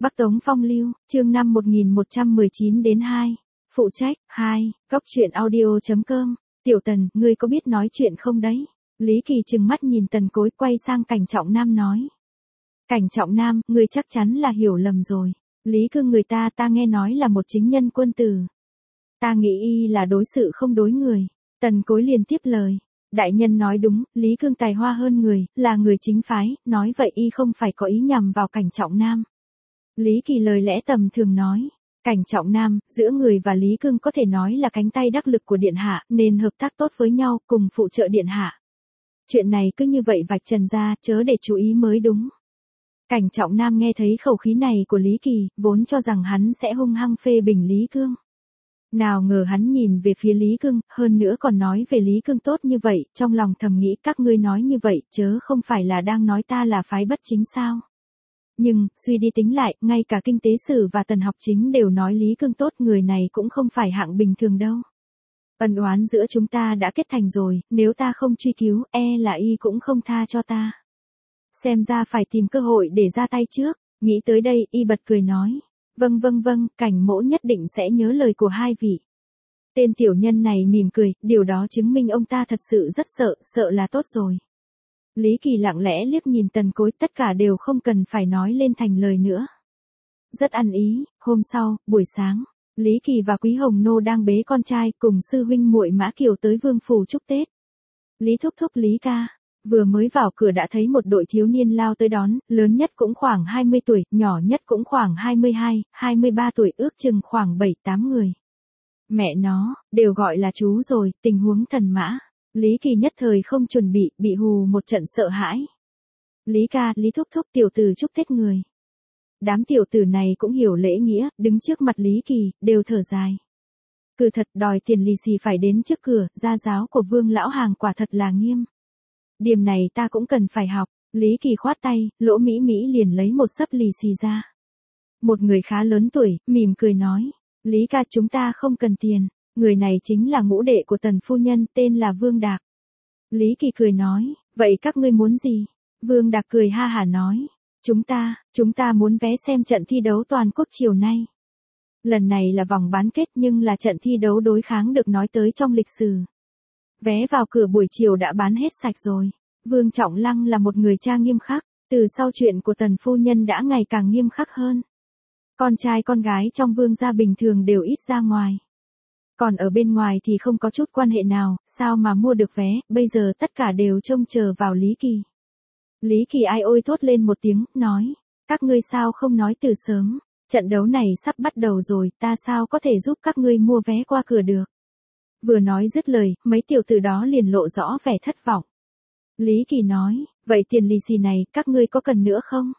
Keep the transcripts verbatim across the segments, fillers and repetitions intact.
Bắc Tống Phong Lưu, chương năm một nghìn một trăm mười chín đến hai. Phụ trách, hai, góc truyện audio chấm com. Tiểu Tần, ngươi có biết nói chuyện không đấy? Lý Kỳ trừng mắt nhìn Tần Cối, quay sang Cảnh Trọng Nam nói. Cảnh Trọng Nam, ngươi chắc chắn là hiểu lầm rồi. Lý Cương người ta ta nghe nói là một chính nhân quân tử. Ta nghĩ y là đối sự không đối người. Tần Cối liền tiếp lời. Đại nhân nói đúng, Lý Cương tài hoa hơn người, là người chính phái, nói vậy y không phải có ý nhằm vào Cảnh Trọng Nam. Lý Kỳ lời lẽ tầm thường nói. Cảnh Trọng Nam, giữa người và Lý Cương có thể nói là cánh tay đắc lực của Điện Hạ, nên hợp tác tốt với nhau, cùng phụ trợ Điện Hạ. Chuyện này cứ như vậy vạch trần ra, chớ để chú ý mới đúng. Cảnh Trọng Nam nghe thấy khẩu khí này của Lý Kỳ, vốn cho rằng hắn sẽ hung hăng phê bình Lý Cương. Nào ngờ hắn nhìn về phía Lý Cương, hơn nữa còn nói về Lý Cương tốt như vậy, trong lòng thầm nghĩ các ngươi nói như vậy, chớ không phải là đang nói ta là phái bất chính sao. Nhưng, suy đi tính lại, ngay cả kinh tế sử và tần học chính đều nói Lý Cương tốt, người này cũng không phải hạng bình thường đâu. Ân oán giữa chúng ta đã kết thành rồi, nếu ta không truy cứu, e là y cũng không tha cho ta. Xem ra phải tìm cơ hội để ra tay trước, nghĩ tới đây, y bật cười nói. Vâng vâng vâng, Cảnh mỗ nhất định sẽ nhớ lời của hai vị. Tên tiểu nhân này mỉm cười, điều đó chứng minh ông ta thật sự rất sợ, sợ là tốt rồi. Lý Kỳ lặng lẽ liếc nhìn Tần Cối, tất cả đều không cần phải nói lên thành lời nữa. Rất ăn ý, hôm sau, buổi sáng, Lý Kỳ và Quý Hồng Nô đang bế con trai cùng sư huynh muội Mã Kiều tới Vương phủ chúc Tết. Lý thúc thúc Lý ca, vừa mới vào cửa đã thấy một đội thiếu niên lao tới đón, lớn nhất cũng khoảng hai mươi tuổi, nhỏ nhất cũng khoảng hai mươi hai, hai mươi ba tuổi, ước chừng khoảng bảy tám người. Mẹ nó, đều gọi là chú rồi, tình huống thần mã. Lý Kỳ nhất thời không chuẩn bị, bị hù một trận sợ hãi. Lý ca, Lý thúc thúc, tiểu tử chúc Tết người. Đám tiểu tử này cũng hiểu lễ nghĩa, đứng trước mặt Lý Kỳ, đều thở dài. Cứ thật đòi tiền lì xì phải đến trước cửa, gia giáo của Vương lão hàng quả thật là nghiêm. Điểm này ta cũng cần phải học. Lý Kỳ khoát tay, Lỗ Mỹ Mỹ liền lấy một xấp lì xì ra. Một người khá lớn tuổi, mỉm cười nói. Lý ca, chúng ta không cần tiền. Người này chính là ngũ đệ của Tần phu nhân, tên là Vương Đạc. Lý Kỳ cười nói, vậy các ngươi muốn gì? Vương Đạc cười ha hả nói, chúng ta, chúng ta muốn vé xem trận thi đấu toàn quốc chiều nay. Lần này là vòng bán kết nhưng là trận thi đấu đối kháng được nói tới trong lịch sử. Vé vào cửa buổi chiều đã bán hết sạch rồi. Vương Trọng Lăng là một người cha nghiêm khắc, từ sau chuyện của Tần phu nhân đã ngày càng nghiêm khắc hơn. Con trai con gái trong Vương gia bình thường đều ít ra ngoài. Còn ở bên ngoài thì không có chút quan hệ nào, sao mà mua được vé, bây giờ tất cả đều trông chờ vào Lý Kỳ. Lý Kỳ ai ôi thốt lên một tiếng, nói, các ngươi sao không nói từ sớm, trận đấu này sắp bắt đầu rồi, ta sao có thể giúp các ngươi mua vé qua cửa được. Vừa nói dứt lời, mấy tiểu tử đó liền lộ rõ vẻ thất vọng. Lý Kỳ nói, vậy tiền lì xì này, các ngươi có cần nữa không?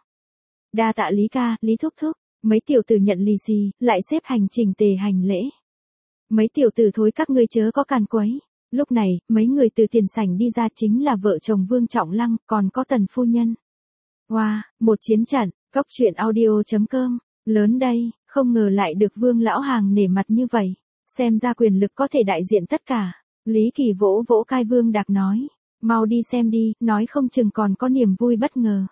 Đa tạ Lý ca, Lý thúc thúc, mấy tiểu tử nhận lì xì, lại xếp hành trình tề hành lễ. Mấy tiểu tử thối các ngươi chớ có càn quấy. Lúc này, mấy người từ tiền sảnh đi ra chính là vợ chồng Vương Trọng Lăng, còn có Tần phu nhân. Wow, một chiến trận, góc truyện audio chấm com, lớn đây, không ngờ lại được Vương lão hàng nể mặt như vậy. Xem ra quyền lực có thể đại diện tất cả. Lý Kỳ vỗ vỗ cai Vương Đạc nói, mau đi xem đi, nói không chừng còn có niềm vui bất ngờ.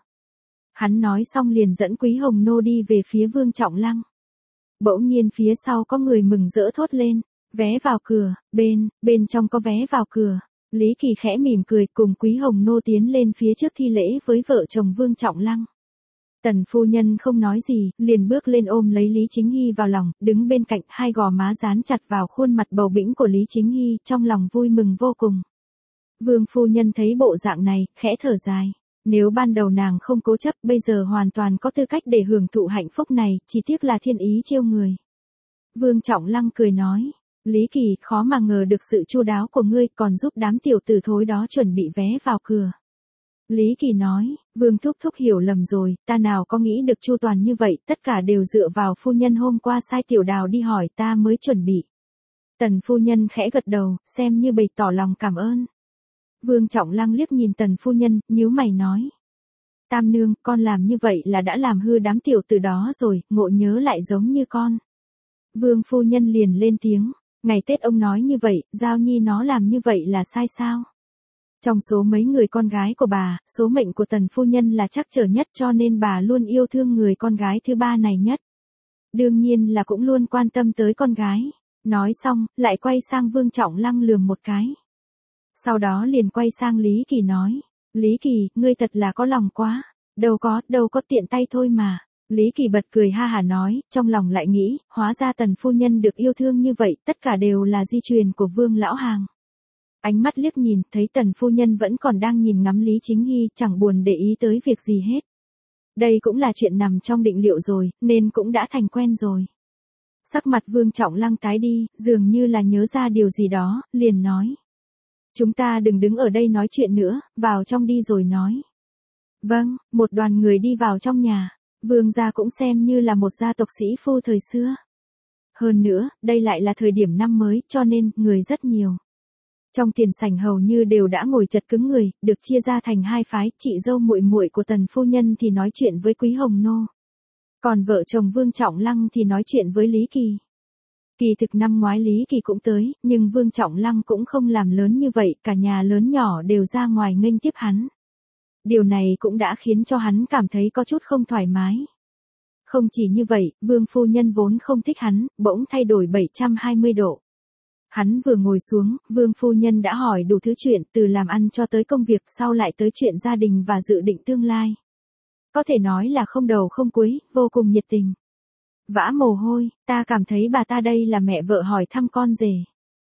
Hắn nói xong liền dẫn Quý Hồng Nô đi về phía Vương Trọng Lăng. Bỗng nhiên phía sau có người mừng rỡ thốt lên, vé vào cửa, bên, bên trong có vé vào cửa. Lý Kỳ khẽ mỉm cười cùng Quý Hồng Nô tiến lên phía trước thi lễ với vợ chồng Vương Trọng Lăng. Tần phu nhân không nói gì, liền bước lên ôm lấy Lý Chính Hy vào lòng, đứng bên cạnh, hai gò má dán chặt vào khuôn mặt bầu bĩnh của Lý Chính Hy, trong lòng vui mừng vô cùng. Vương phu nhân thấy bộ dạng này, khẽ thở dài. Nếu ban đầu nàng không cố chấp, bây giờ hoàn toàn có tư cách để hưởng thụ hạnh phúc này, chỉ tiếc là thiên ý chiêu người. Vương Trọng Lăng cười nói, Lý Kỳ, khó mà ngờ được sự chu đáo của ngươi, còn giúp đám tiểu tử thối đó chuẩn bị vé vào cửa. Lý Kỳ nói, Vương thúc thúc hiểu lầm rồi, ta nào có nghĩ được chu toàn như vậy, tất cả đều dựa vào phu nhân hôm qua sai tiểu đào đi hỏi ta mới chuẩn bị. Tần phu nhân khẽ gật đầu, xem như bày tỏ lòng cảm ơn. Vương Trọng Lăng liếc nhìn Tần phu nhân, nhíu mày nói. Tam nương, con làm như vậy là đã làm hư đám tiểu tử đó rồi, ngộ nhớ lại giống như con. Vương phu nhân liền lên tiếng, ngày Tết ông nói như vậy, Giao Nhi nó làm như vậy là sai sao? Trong số mấy người con gái của bà, số mệnh của tần phu nhân là trắc trở nhất cho nên bà luôn yêu thương người con gái thứ ba này nhất. Đương nhiên là cũng luôn quan tâm tới con gái. Nói xong, lại quay sang Vương Trọng Lăng lườm một cái. Sau đó liền quay sang Lý Kỳ nói. Lý Kỳ, ngươi thật là có lòng quá. Đâu có, đâu có tiện tay thôi mà. Lý Kỳ bật cười ha hả nói, trong lòng lại nghĩ, hóa ra tần phu nhân được yêu thương như vậy, tất cả đều là di truyền của Vương lão hàng. Ánh mắt liếc nhìn, thấy tần phu nhân vẫn còn đang nhìn ngắm Lý Chính Hy, chẳng buồn để ý tới việc gì hết. Đây cũng là chuyện nằm trong định liệu rồi, nên cũng đã thành quen rồi. Sắc mặt Vương Trọng Lăng tái đi, dường như là nhớ ra điều gì đó, liền nói. Chúng ta đừng đứng ở đây nói chuyện nữa, vào trong đi rồi nói. Vâng, một đoàn người đi vào trong nhà. Vương gia cũng xem như là một gia tộc sĩ phu thời xưa. Hơn nữa, đây lại là thời điểm năm mới, cho nên, người rất nhiều. Trong tiền sảnh hầu như đều đã ngồi chật cứng người, được chia ra thành hai phái, chị dâu muội muội của tần phu nhân thì nói chuyện với Quý Hồng Nô. Còn vợ chồng Vương Trọng Lăng thì nói chuyện với Lý Kỳ. Kỳ thực năm ngoái Lý Kỳ cũng tới, nhưng Vương Trọng Lăng cũng không làm lớn như vậy, cả nhà lớn nhỏ đều ra ngoài nghênh tiếp hắn. Điều này cũng đã khiến cho hắn cảm thấy có chút không thoải mái. Không chỉ như vậy, Vương phu nhân vốn không thích hắn, bỗng thay đổi bảy trăm hai mươi độ. Hắn vừa ngồi xuống, Vương phu nhân đã hỏi đủ thứ chuyện, từ làm ăn cho tới công việc, sau lại tới chuyện gia đình và dự định tương lai. Có thể nói là không đầu không cuối, vô cùng nhiệt tình. Vã mồ hôi, ta cảm thấy bà ta đây là mẹ vợ hỏi thăm con rể.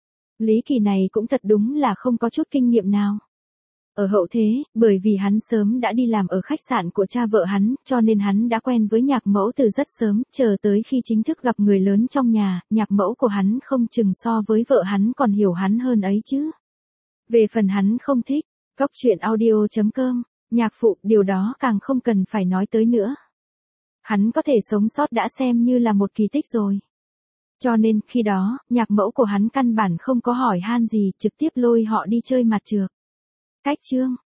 Lý Kỳ này cũng thật đúng là không có chút kinh nghiệm nào. Ở hậu thế, bởi vì hắn sớm đã đi làm ở khách sạn của cha vợ hắn, cho nên hắn đã quen với nhạc mẫu từ rất sớm, chờ tới khi chính thức gặp người lớn trong nhà, nhạc mẫu của hắn không chừng so với vợ hắn còn hiểu hắn hơn ấy chứ. Về phần hắn không thích, góc truyện audio chấm com, nhạc phụ, điều đó càng không cần phải nói tới nữa. Hắn có thể sống sót đã xem như là một kỳ tích rồi. Cho nên, khi đó, nhạc mẫu của hắn căn bản không có hỏi han gì, trực tiếp lôi họ đi chơi mặt trược. Cách chương